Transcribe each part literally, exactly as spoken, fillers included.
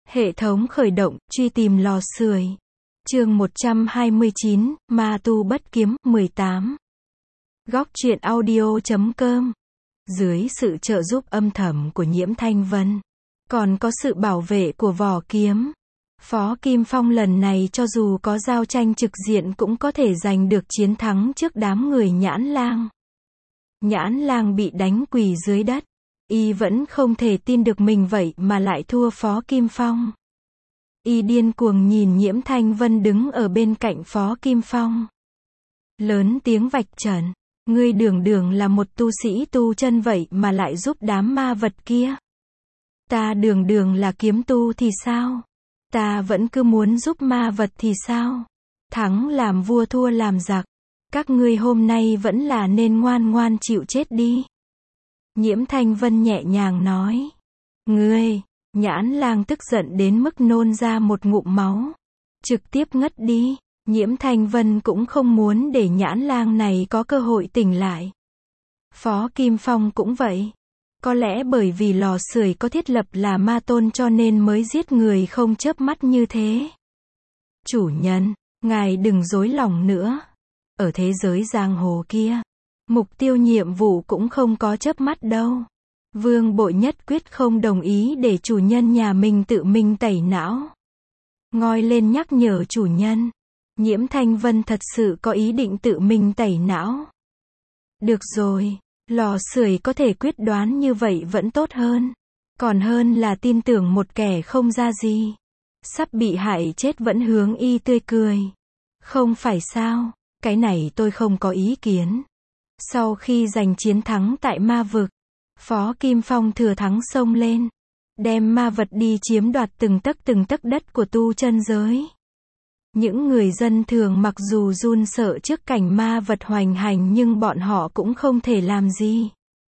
Hệ thống khởi động, truy tìm lò sưởi. Chương một trăm hai mươi chín, Ma tu bất kiếm, mười tám. Góc truyện audio chấm com. Dưới sự trợ giúp âm thầm của Nhiễm Thanh Vân, còn có sự bảo vệ của vỏ kiếm, Phó Kim Phong lần này cho dù có giao tranh trực diện cũng có thể giành được chiến thắng trước đám người Nhãn Lang. Nhãn Lang bị đánh quỳ dưới đất. Y vẫn không thể tin được mình vậy mà lại thua Phó Kim Phong. Y điên cuồng nhìn Nhiễm Thanh Vân đứng ở bên cạnh Phó Kim Phong. Lớn tiếng vạch trần. Ngươi đường đường là một tu sĩ tu chân vậy mà lại giúp đám ma vật kia. Ta đường đường là kiếm tu thì sao? Ta vẫn cứ muốn giúp ma vật thì sao? Thắng làm vua thua làm giặc. Các ngươi hôm nay vẫn là nên ngoan ngoan chịu chết đi. Nhiễm Thanh Vân nhẹ nhàng nói. Ngươi, Nhãn Lang tức giận đến mức nôn ra một ngụm máu. Trực tiếp ngất đi. Nhiễm Thanh Vân cũng không muốn để Nhãn Lang này có cơ hội tỉnh lại. Phó Kim Phong cũng vậy. Có lẽ bởi vì lò sưởi có thiết lập là ma tôn cho nên mới giết người không chớp mắt như thế. Chủ nhân, ngài đừng dối lòng nữa. Ở thế giới giang hồ kia, mục tiêu nhiệm vụ cũng không có chớp mắt đâu. Vương Bội nhất quyết không đồng ý để chủ nhân nhà mình tự mình tẩy não. Ngoi lên nhắc nhở chủ nhân. Nhiễm Thanh Vân thật sự có ý định tự mình tẩy não. Được rồi, lò sưởi có thể quyết đoán như vậy vẫn tốt hơn. Còn hơn là tin tưởng một kẻ không ra gì. Sắp bị hại chết vẫn hướng y tươi cười. Không phải sao, cái này tôi không có ý kiến. Sau khi giành chiến thắng tại ma vực, Phó Kim Phong thừa thắng xông lên, đem ma vật đi chiếm đoạt từng tấc từng tấc đất của tu chân giới. Những người dân thường mặc dù run sợ trước cảnh ma vật hoành hành nhưng bọn họ cũng không thể làm gì.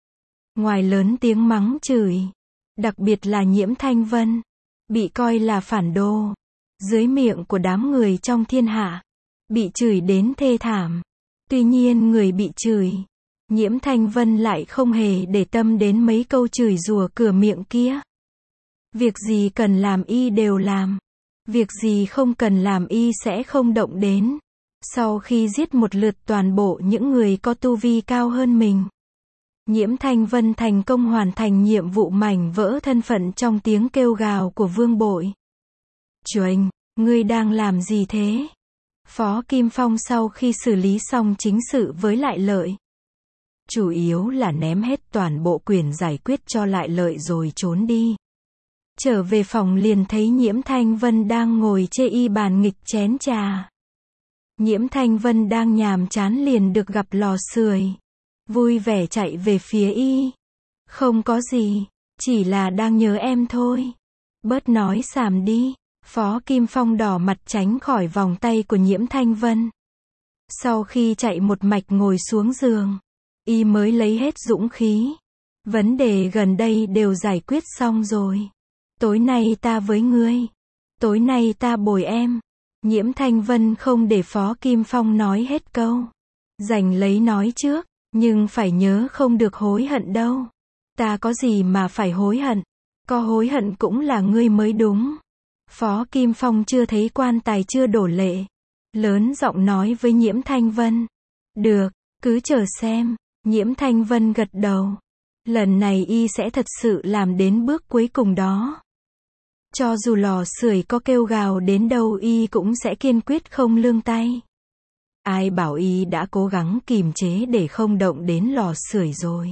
Ngoài lớn tiếng mắng chửi, đặc biệt là Nhiễm Thanh Vân, bị coi là phản đồ, dưới miệng của đám người trong thiên hạ, bị chửi đến thê thảm. Tuy nhiên người bị chửi, Nhiễm Thanh Vân lại không hề để tâm đến mấy câu chửi rủa cửa miệng kia. Việc gì cần làm y đều làm. Việc gì không cần làm y sẽ không động đến. Sau khi giết một lượt toàn bộ những người có tu vi cao hơn mình, Nhiễm Thanh Vân thành công hoàn thành nhiệm vụ mảnh vỡ thân phận trong tiếng kêu gào của Vương Bội. Chuềnh, ngươi đang làm gì thế? Phó Kim Phong sau khi xử lý xong chính sự với Lại Lợi, chủ yếu là ném hết toàn bộ quyền giải quyết cho Lại Lợi rồi trốn đi. Trở về phòng liền thấy Nhiễm Thanh Vân đang ngồi chê y bàn nghịch chén trà. Nhiễm Thanh Vân đang nhàm chán liền được gặp lò sưởi, vui vẻ chạy về phía y. Không có gì, chỉ là đang nhớ em thôi. Bớt nói xàm đi. Phó Kim Phong đỏ mặt tránh khỏi vòng tay của Nhiễm Thanh Vân. Sau khi chạy một mạch ngồi xuống giường, y mới lấy hết dũng khí. Vấn đề gần đây đều giải quyết xong rồi. Tối nay ta với ngươi. Tối nay ta bồi em. Nhiễm Thanh Vân không để Phó Kim Phong nói hết câu. Giành lấy nói trước, nhưng phải nhớ không được hối hận đâu. Ta có gì mà phải hối hận. Có hối hận cũng là ngươi mới đúng. Phó Kim Phong chưa thấy quan tài chưa đổ lệ. Lớn giọng nói với Nhiễm Thanh Vân. Được, cứ chờ xem. Nhiễm Thanh Vân gật đầu. Lần này y sẽ thật sự làm đến bước cuối cùng đó. Cho dù lò sưởi có kêu gào đến đâu y cũng sẽ kiên quyết không lương tay. Ai bảo y đã cố gắng kìm chế để không động đến lò sưởi rồi.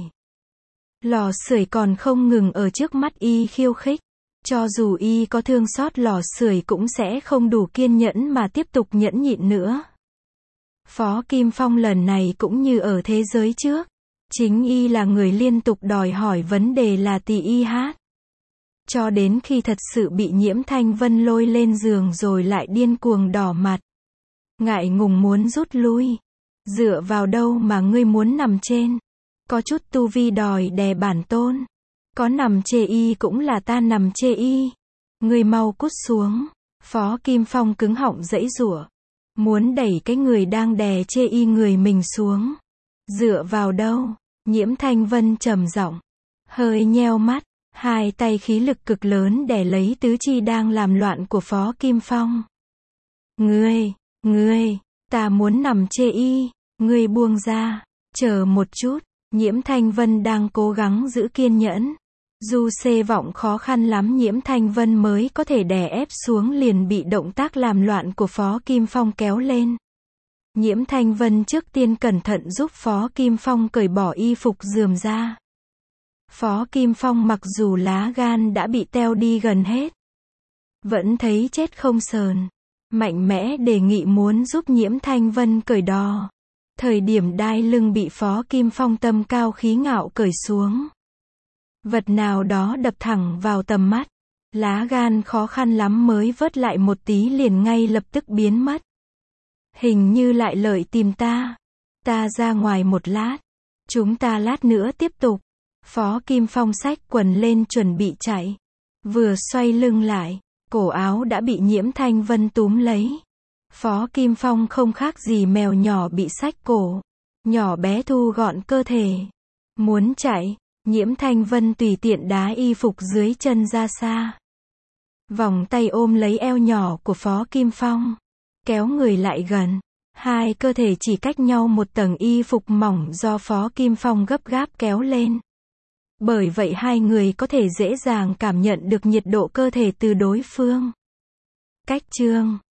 Lò sưởi còn không ngừng ở trước mắt y khiêu khích. Cho dù y có thương xót lò sưởi cũng sẽ không đủ kiên nhẫn mà tiếp tục nhẫn nhịn nữa. Phó Kim Phong lần này cũng như ở thế giới trước. Chính y là người liên tục đòi hỏi vấn đề là tỳ y hát. Cho đến khi thật sự bị Nhiễm Thanh Vân lôi lên giường rồi lại điên cuồng đỏ mặt. Ngại ngùng muốn rút lui. Dựa vào đâu mà ngươi muốn nằm trên? Có chút tu vi đòi đè bản tôn. Có nằm chê y cũng là ta nằm chê y. Ngươi mau cút xuống. Phó Kim Phong cứng họng giãy giụa. Muốn đẩy cái người đang đè chê y người mình xuống. Dựa vào đâu? Nhiễm Thanh Vân trầm giọng, hơi nheo mắt. Hai tay khí lực cực lớn đè lấy tứ chi đang làm loạn của Phó Kim Phong. Ngươi, ngươi, ta muốn nằm chê y, ngươi buông ra, chờ một chút, Nhiễm Thanh Vân đang cố gắng giữ kiên nhẫn. Du xê vọng khó khăn lắm Nhiễm Thanh Vân mới có thể đè ép xuống liền bị động tác làm loạn của Phó Kim Phong kéo lên. Nhiễm Thanh Vân trước tiên cẩn thận giúp Phó Kim Phong cởi bỏ y phục rườm ra. Phó Kim Phong mặc dù lá gan đã bị teo đi gần hết, vẫn thấy chết không sờn, mạnh mẽ đề nghị muốn giúp Nhiễm Thanh Vân cởi đò. Thời điểm đai lưng bị Phó Kim Phong tâm cao khí ngạo cởi xuống, vật nào đó đập thẳng vào tầm mắt, lá gan khó khăn lắm mới vớt lại một tí liền ngay lập tức biến mất. Hình như lại lợi tìm ta. Ta ra ngoài một lát. Chúng ta lát nữa tiếp tục. Phó Kim Phong xách quần lên chuẩn bị chạy. Vừa xoay lưng lại, cổ áo đã bị Nhiễm Thanh Vân túm lấy. Phó Kim Phong không khác gì mèo nhỏ bị xách cổ. Nhỏ bé thu gọn cơ thể. Muốn chạy, Nhiễm Thanh Vân tùy tiện đá y phục dưới chân ra xa. Vòng tay ôm lấy eo nhỏ của Phó Kim Phong. Kéo người lại gần. Hai cơ thể chỉ cách nhau một tầng y phục mỏng do Phó Kim Phong gấp gáp kéo lên. Bởi vậy hai người có thể dễ dàng cảm nhận được nhiệt độ cơ thể từ đối phương. Cách chương